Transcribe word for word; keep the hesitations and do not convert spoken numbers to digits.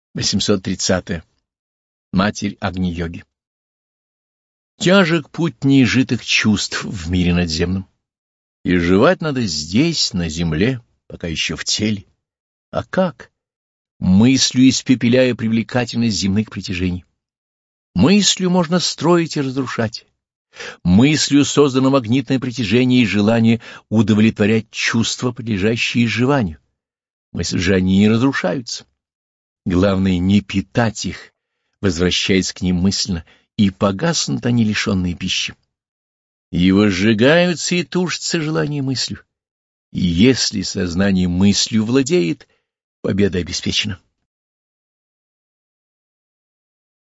восемьсот тридцатое. Матерь Агни-йоги. Тяжек путь неизжитых чувств в мире надземном, и жевать надо здесь, на земле, пока еще в теле. А как? Мыслью испепеляя привлекательность земных притяжений. Мыслью можно строить и разрушать. Мыслью создано магнитное притяжение и желание удовлетворять чувства, подлежащие изживанию. Мысли же они не разрушаются. Главное — не питать их, возвращаясь к ним мысленно, и погаснут они, лишенные пищи. И возжигаются и тушатся желания мыслью. И если сознание мыслью владеет, победа обеспечена.